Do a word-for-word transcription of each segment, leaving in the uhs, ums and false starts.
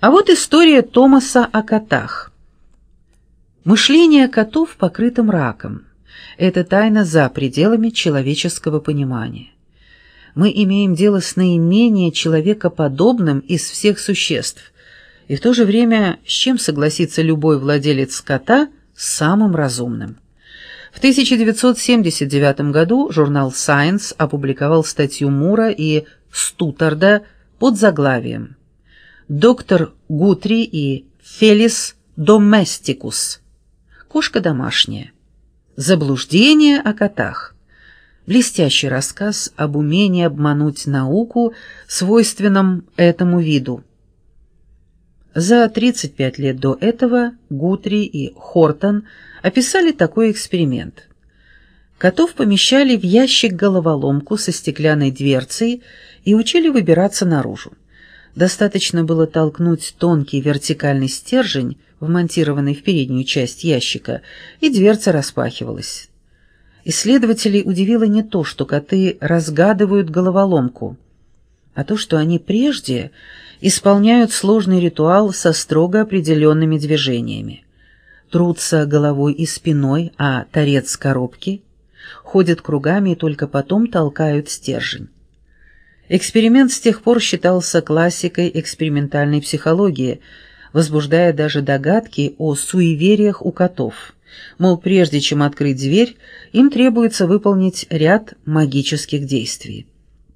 А вот история Томаса о котах. Мышление котов покрыто мраком. Это тайна за пределами человеческого понимания. Мы имеем дело с наименее человекоподобным из всех существ, и в то же время, с чем согласится любой владелец кота, самым разумным. В тысяча девятьсот семьдесят девятом году журнал Science опубликовал статью Мура и Стутарда под заглавием «Доктор Гутри и Фелис Доместикус. Кошка домашняя. Заблуждение о котах». Блестящий рассказ об умении обмануть науку, свойственном этому виду. За тридцать пять лет до этого Гутри и Хортон описали такой эксперимент. Котов помещали в ящик-головоломку со стеклянной дверцей и учили выбираться наружу. Достаточно было толкнуть тонкий вертикальный стержень, вмонтированный в переднюю часть ящика, и дверца распахивалась. Исследователей удивило не то, что коты разгадывают головоломку, а то, что они прежде исполняют сложный ритуал со строго определенными движениями. Трутся головой и спиной, а торец коробки, ходят кругами и только потом толкают стержень. Эксперимент с тех пор считался классикой экспериментальной психологии, возбуждая даже догадки о суевериях у котов. Мол, прежде чем открыть дверь, им требуется выполнить ряд магических действий.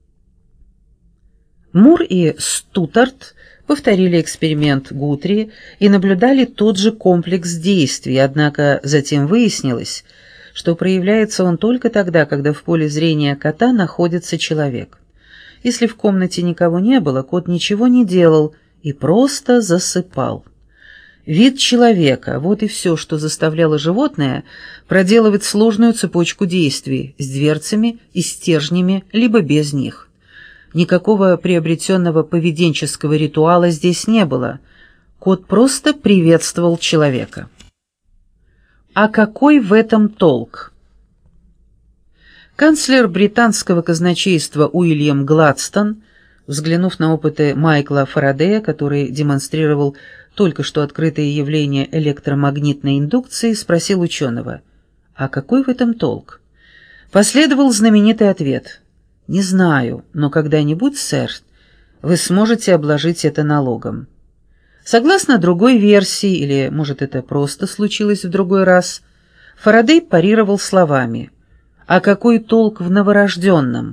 Мур и Стутарт повторили эксперимент Гутри и наблюдали тот же комплекс действий, однако затем выяснилось, что проявляется он только тогда, когда в поле зрения кота находится человек. Если в комнате никого не было, кот ничего не делал и просто засыпал. Вид человека – вот и все, что заставляло животное проделывать сложную цепочку действий с дверцами и стержнями, либо без них. Никакого приобретенного поведенческого ритуала здесь не было. Кот просто приветствовал человека. А какой в этом толк? Канцлер британского казначейства Уильям Гладстон, взглянув на опыты Майкла Фарадея, который демонстрировал только что открытое явление электромагнитной индукции, спросил ученого: «А какой в этом толк?» Последовал знаменитый ответ: «Не знаю, но когда-нибудь, сэр, вы сможете обложить это налогом». Согласно другой версии, или, может, это просто случилось в другой раз, Фарадей парировал словами: «А какой толк в новорожденном?»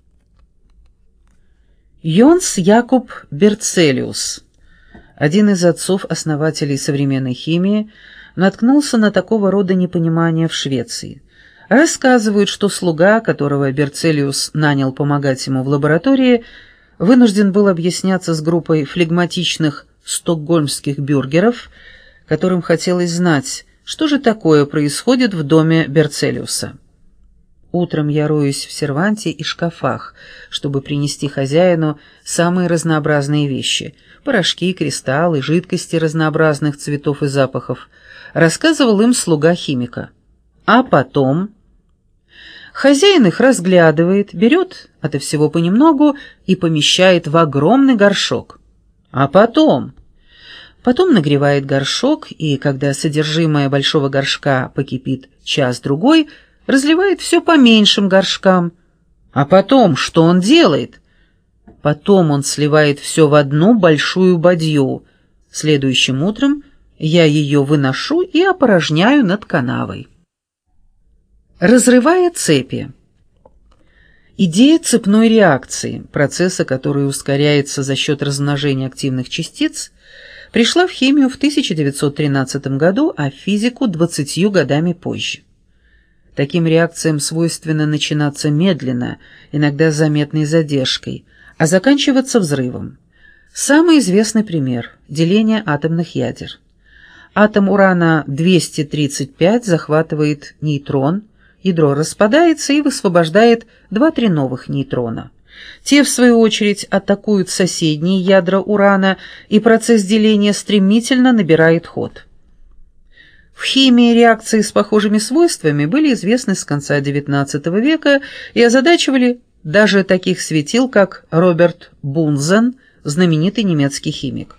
Йонс Якоб Берцелиус, один из отцов-основателей современной химии, наткнулся на такого рода непонимание в Швеции. Рассказывают, что слуга, которого Берцелиус нанял помогать ему в лаборатории, вынужден был объясняться с группой флегматичных стокгольмских бюргеров, которым хотелось знать, что же такое происходит в доме Берцелиуса. «Утром я роюсь в серванте и шкафах, чтобы принести хозяину самые разнообразные вещи – порошки, кристаллы, жидкости разнообразных цветов и запахов», рассказывал им слуга химика. А потом хозяин их разглядывает, берет ото всего понемногу и помещает в огромный горшок. А потом... Потом нагревает горшок, и когда содержимое большого горшка покипит час-другой, разливает все по меньшим горшкам. А потом что он делает? Потом он сливает все в одну большую бадью. Следующим утром я ее выношу и опорожняю над канавой. Разрывая цепи. Идея цепной реакции, процесса, который ускоряется за счет размножения активных частиц, пришла в химию в тысяча девятьсот тринадцатом году, а в физику двадцатью годами позже. Таким реакциям свойственно начинаться медленно, иногда с заметной задержкой, а заканчиваться взрывом. Самый известный пример – деление атомных ядер. Атом урана двести тридцать пять захватывает нейтрон, ядро распадается и высвобождает два-три новых нейтрона. Те, в свою очередь, атакуют соседние ядра урана, и процесс деления стремительно набирает ход. В химии реакции с похожими свойствами были известны с конца девятнадцатого века и озадачивали даже таких светил, как Роберт Бунзен, знаменитый немецкий химик.